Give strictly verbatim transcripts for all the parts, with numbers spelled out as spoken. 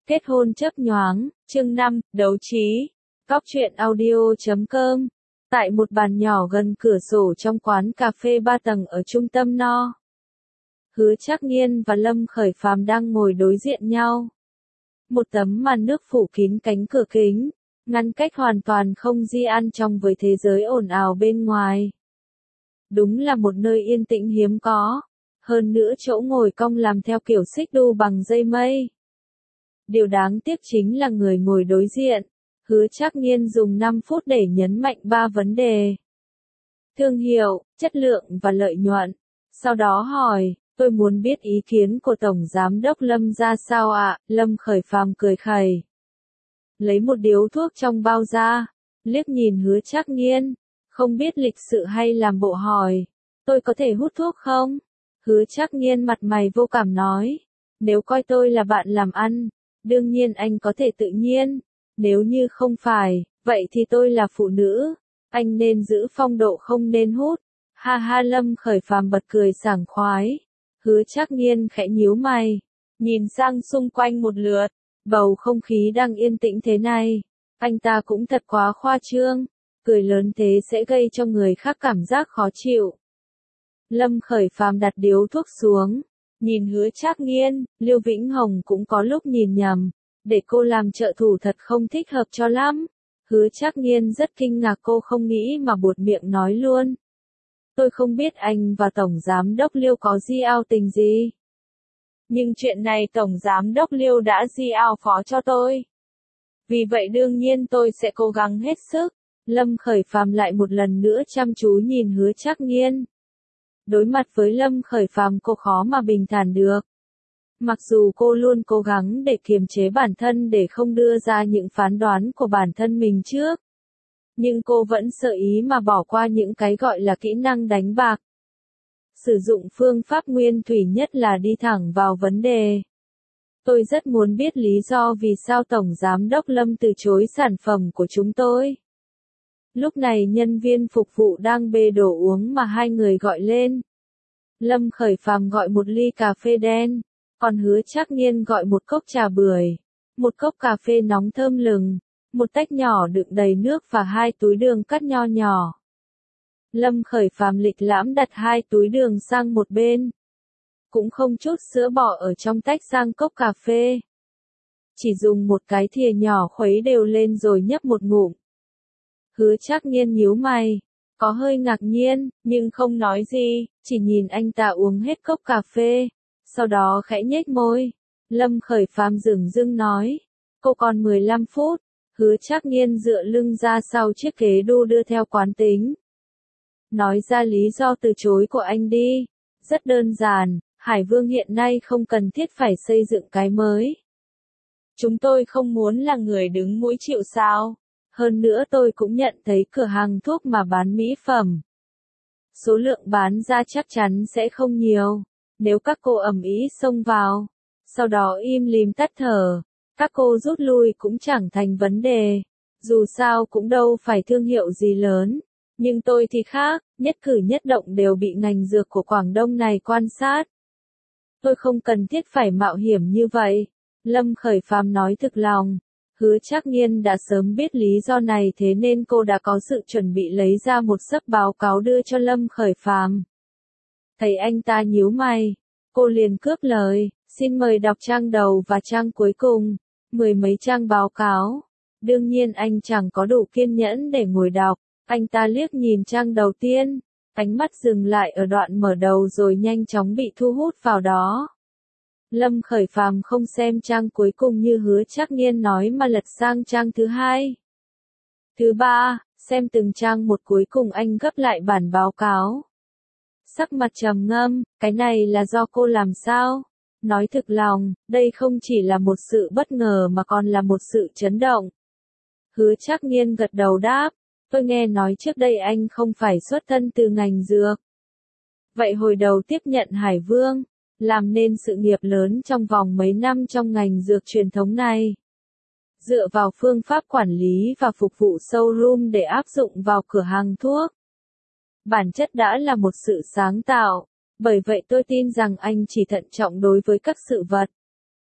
Kết hôn chớp nhoáng, chương năm, đấu trí. Góc truyện audio chấm com. Tại một bàn nhỏ gần cửa sổ trong quán cà phê ba tầng ở trung tâm No. Hứa Trác Nghiên và Lâm Khởi Phàm đang ngồi đối diện nhau. Một tấm màn nước phủ kín cánh cửa kính, ngăn cách hoàn toàn không di an trong với thế giới ồn ào bên ngoài. Đúng là một nơi yên tĩnh hiếm có, hơn nữa chỗ ngồi cong làm theo kiểu xích đu bằng dây mây. Điều đáng tiếc chính là người ngồi đối diện, Hứa Trác Nghiên dùng năm phút để nhấn mạnh ba vấn đề. Thương hiệu, chất lượng và lợi nhuận. Sau đó hỏi, tôi muốn biết ý kiến của Tổng Giám đốc Lâm ra sao ạ? Lâm Khởi Phàm cười khẩy. Lấy một điếu thuốc trong bao ra, liếc nhìn Hứa Trác Nghiên, không biết lịch sự hay làm bộ hỏi, tôi có thể hút thuốc không? Hứa Trác Nghiên mặt mày vô cảm nói, nếu coi tôi là bạn làm ăn, đương nhiên anh có thể tự nhiên, nếu như không phải, vậy thì tôi là phụ nữ, anh nên giữ phong độ không nên hút. Ha ha, Lâm Khởi Phàm bật cười sảng khoái. Hứa Trác Nghiên khẽ nhíu mày, nhìn sang xung quanh một lượt, bầu không khí đang yên tĩnh thế này, anh ta cũng thật quá khoa trương, cười lớn thế sẽ gây cho người khác cảm giác khó chịu. Lâm Khởi Phàm đặt điếu thuốc xuống, nhìn Hứa Trác Nghiên, Lưu Vĩnh Hồng cũng có lúc nhìn nhầm, để cô làm trợ thủ thật không thích hợp cho lắm. Hứa Trác Nghiên rất kinh ngạc, cô không nghĩ mà buột miệng nói luôn. Tôi không biết anh và Tổng Giám đốc Liêu có di ao tình gì. Nhưng chuyện này Tổng Giám đốc Liêu đã di ao phó cho tôi. Vì vậy đương nhiên tôi sẽ cố gắng hết sức. Lâm Khởi Phàm lại một lần nữa chăm chú nhìn Hứa Trác Nghiên. Đối mặt với Lâm Khởi Phàm cô khó mà bình thản được. Mặc dù cô luôn cố gắng để kiềm chế bản thân để không đưa ra những phán đoán của bản thân mình trước. Nhưng cô vẫn sợ ý mà bỏ qua những cái gọi là kỹ năng đánh bạc. Sử dụng phương pháp nguyên thủy nhất là đi thẳng vào vấn đề. Tôi rất muốn biết lý do vì sao Tổng Giám đốc Lâm từ chối sản phẩm của chúng tôi. Lúc này nhân viên phục vụ đang bê đồ uống mà hai người gọi lên. Lâm Khởi Phàm gọi một ly cà phê đen, còn Hứa Trác Nghiên gọi một cốc trà bưởi, một cốc cà phê nóng thơm lừng, một tách nhỏ đựng đầy nước và hai túi đường cắt nho nhỏ. Lâm Khởi Phàm lịch lãm đặt hai túi đường sang một bên, cũng không chút sữa bò ở trong tách sang cốc cà phê. Chỉ dùng một cái thìa nhỏ khuấy đều lên rồi nhấp một ngụm. Hứa Trác Nghiên nhíu mày, có hơi ngạc nhiên, nhưng không nói gì, chỉ nhìn anh ta uống hết cốc cà phê, sau đó khẽ nhếch môi. Lâm Khởi Phàm dửng dưng nói, cô còn mười lăm phút. Hứa Trác Nghiên dựa lưng ra sau chiếc ghế đu đưa theo quán tính. Nói ra lý do từ chối của anh đi. Rất đơn giản, Hải Vương hiện nay không cần thiết phải xây dựng cái mới. Chúng tôi không muốn là người đứng mũi chịu sào. Hơn nữa tôi cũng nhận thấy cửa hàng thuốc mà bán mỹ phẩm. Số lượng bán ra chắc chắn sẽ không nhiều. Nếu các cô ầm ĩ xông vào, sau đó im lìm tắt thở, các cô rút lui cũng chẳng thành vấn đề. Dù sao cũng đâu phải thương hiệu gì lớn. Nhưng tôi thì khác, nhất cử nhất động đều bị ngành dược của Quảng Đông này quan sát. Tôi không cần thiết phải mạo hiểm như vậy. Lâm Khởi Phàm nói thực lòng. Hứa Trác Nghiên đã sớm biết lý do này thế nên cô đã có sự chuẩn bị lấy ra một xấp báo cáo đưa cho Lâm Khởi Phàm. Thấy anh ta nhíu mày, cô liền cướp lời, xin mời đọc trang đầu và trang cuối cùng, mười mấy trang báo cáo. Đương nhiên anh chẳng có đủ kiên nhẫn để ngồi đọc, anh ta liếc nhìn trang đầu tiên, ánh mắt dừng lại ở đoạn mở đầu rồi nhanh chóng bị thu hút vào đó. Lâm Khởi Phàm không xem trang cuối cùng như Hứa Trác Nghiên nói mà lật sang trang thứ hai. Thứ ba, xem từng trang một, cuối cùng anh gấp lại bản báo cáo. Sắc mặt trầm ngâm, cái này là do cô làm sao? Nói thực lòng, đây không chỉ là một sự bất ngờ mà còn là một sự chấn động. Hứa Trác Nghiên gật đầu đáp, tôi nghe nói trước đây anh không phải xuất thân từ ngành dược. Vậy hồi đầu tiếp nhận Hải Vương, làm nên sự nghiệp lớn trong vòng mấy năm trong ngành dược truyền thống này. Dựa vào phương pháp quản lý và phục vụ showroom để áp dụng vào cửa hàng thuốc. Bản chất đã là một sự sáng tạo, bởi vậy tôi tin rằng anh chỉ thận trọng đối với các sự vật.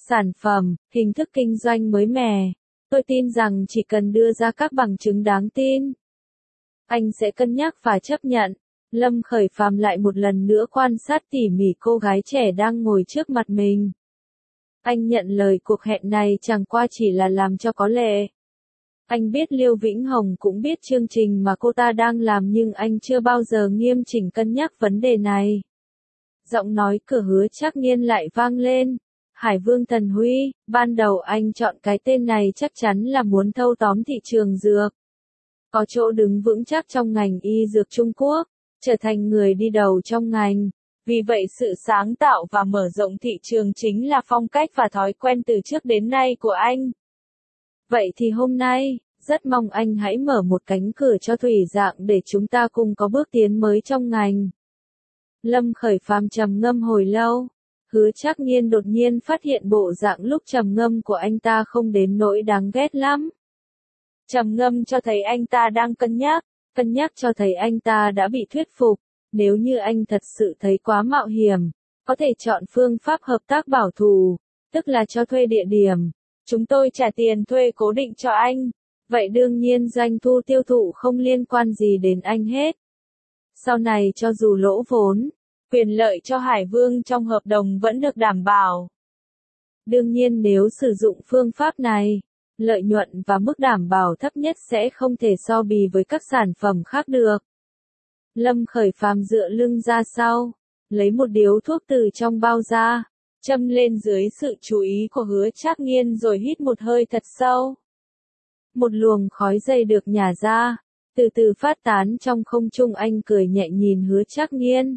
sản phẩm, hình thức kinh doanh mới mẻ. Tôi tin rằng chỉ cần đưa ra các bằng chứng đáng tin, anh sẽ cân nhắc và chấp nhận. Lâm Khởi Phàm lại một lần nữa quan sát tỉ mỉ cô gái trẻ đang ngồi trước mặt mình. Anh nhận lời cuộc hẹn này chẳng qua chỉ là làm cho có lệ. Anh biết Liêu Vĩnh Hồng cũng biết chương trình mà cô ta đang làm nhưng anh chưa bao giờ nghiêm chỉnh cân nhắc vấn đề này. Giọng nói cửa Hứa Trác Nghiên lại vang lên. Hải Vương Tần Huy, ban đầu anh chọn cái tên này chắc chắn là muốn thâu tóm thị trường dược. Có chỗ đứng vững chắc trong ngành y dược Trung Quốc, trở thành người đi đầu trong ngành. Vì vậy sự sáng tạo và mở rộng thị trường chính là phong cách và thói quen từ trước đến nay của anh. Vậy thì hôm nay, rất mong anh hãy mở một cánh cửa cho Thủy Dạng để chúng ta cùng có bước tiến mới trong ngành. Lâm Khởi Phàm trầm ngâm hồi lâu. Hứa Trác Nghiên đột nhiên phát hiện bộ dạng lúc trầm ngâm của anh ta không đến nỗi đáng ghét lắm. Trầm ngâm cho thấy anh ta đang cân nhắc, cân nhắc cho thấy anh ta đã bị thuyết phục. Nếu như anh thật sự thấy quá mạo hiểm, có thể chọn phương pháp hợp tác bảo thủ, tức là cho thuê địa điểm. Chúng tôi trả tiền thuê cố định cho anh. Vậy đương nhiên doanh thu tiêu thụ không liên quan gì đến anh hết. Sau này cho dù lỗ vốn, quyền lợi cho Hải Vương trong hợp đồng vẫn được đảm bảo. Đương nhiên nếu sử dụng phương pháp này, lợi nhuận và mức đảm bảo thấp nhất sẽ không thể so bì với các sản phẩm khác được. Lâm Khởi Phàm dựa lưng ra sau, lấy một điếu thuốc từ trong bao ra, châm lên dưới sự chú ý của Hứa Trác Nghiên rồi hít một hơi thật sâu. Một luồng khói dày được nhả ra, từ từ phát tán trong không trung. Anh cười nhẹ nhìn Hứa Trác Nghiên.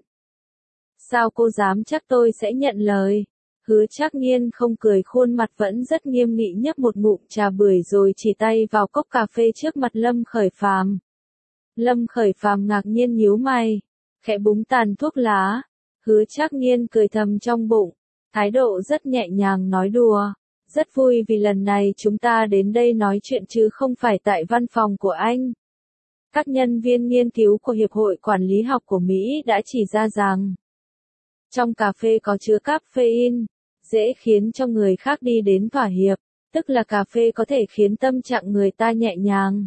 Sao cô dám chắc tôi sẽ nhận lời? Hứa Trác Nghiên không cười, khuôn mặt vẫn rất nghiêm nghị, nhấp một ngụm trà bưởi rồi chỉ tay vào cốc cà phê trước mặt Lâm Khởi Phàm. Lâm Khởi Phàm ngạc nhiên nhíu mày, khẽ búng tàn thuốc lá. Hứa Trác Nghiên cười thầm trong bụng, thái độ rất nhẹ nhàng nói đùa. Rất vui vì lần này chúng ta đến đây nói chuyện chứ không phải tại văn phòng của anh. Các nhân viên nghiên cứu của Hiệp hội Quản lý học của Mỹ đã chỉ ra rằng, trong cà phê có chứa caffeine, dễ khiến cho người khác đi đến thỏa hiệp, tức là cà phê có thể khiến tâm trạng người ta nhẹ nhàng,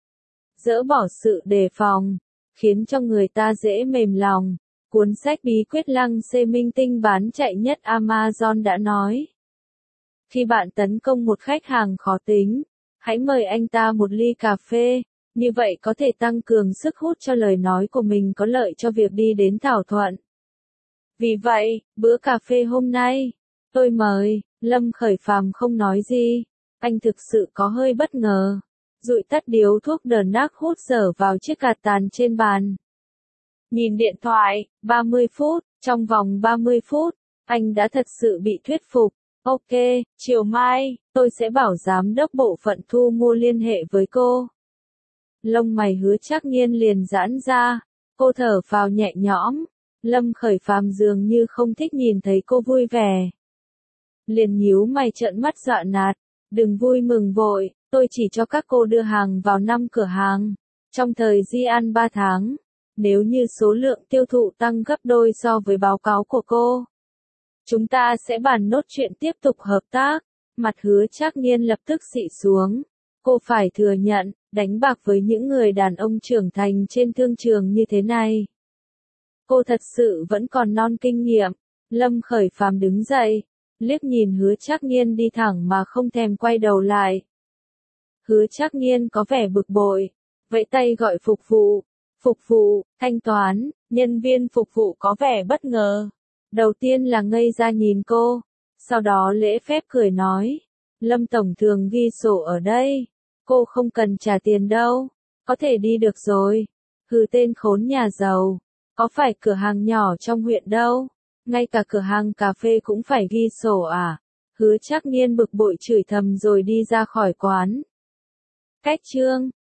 dỡ bỏ sự đề phòng, khiến cho người ta dễ mềm lòng. Cuốn sách Bí quyết Lăng Xê Minh Tinh bán chạy nhất Amazon đã nói. Khi bạn tấn công một khách hàng khó tính, hãy mời anh ta một ly cà phê, như vậy có thể tăng cường sức hút cho lời nói của mình, có lợi cho việc đi đến thỏa thuận. Vì vậy, bữa cà phê hôm nay, tôi mời. Lâm Khởi Phàm không nói gì, anh thực sự có hơi bất ngờ. Dụi tắt điếu thuốc đờn nác hút dở vào chiếc gạt tàn trên bàn. Nhìn điện thoại, ba mươi phút, trong vòng ba mươi phút, anh đã thật sự bị thuyết phục. Ok, chiều mai, tôi sẽ bảo giám đốc bộ phận thu mua liên hệ với cô. Lông mày Hứa Trác Nghiên liền giãn ra, cô thở phào nhẹ nhõm. Lâm Khởi Phàm dường như không thích nhìn thấy cô vui vẻ. Liền nhíu mày trợn mắt dọa nạt, đừng vui mừng vội, tôi chỉ cho các cô đưa hàng vào năm cửa hàng. Trong thời Di An ba tháng, nếu như số lượng tiêu thụ tăng gấp đôi so với báo cáo của cô, chúng ta sẽ bàn nốt chuyện tiếp tục hợp tác. Mặt Hứa Trác Nghiên lập tức xị xuống. Cô phải thừa nhận, đánh bạc với những người đàn ông trưởng thành trên thương trường như thế này, cô thật sự vẫn còn non kinh nghiệm. Lâm Khởi Phàm đứng dậy, liếc nhìn Hứa Trác Nghiên đi thẳng mà không thèm quay đầu lại. Hứa Trác Nghiên có vẻ bực bội, vẫy tay gọi phục vụ. Phục vụ, thanh toán. Nhân viên phục vụ có vẻ bất ngờ. Đầu tiên là ngây ra nhìn cô, sau đó lễ phép cười nói, Lâm tổng thường ghi sổ ở đây, cô không cần trả tiền đâu, có thể đi được rồi. Hừ, tên khốn nhà giàu, có phải cửa hàng nhỏ trong huyện đâu, ngay cả cửa hàng cà phê cũng phải ghi sổ à? Hứa Trác Nghiên bực bội chửi thầm rồi đi ra khỏi quán. Cách chương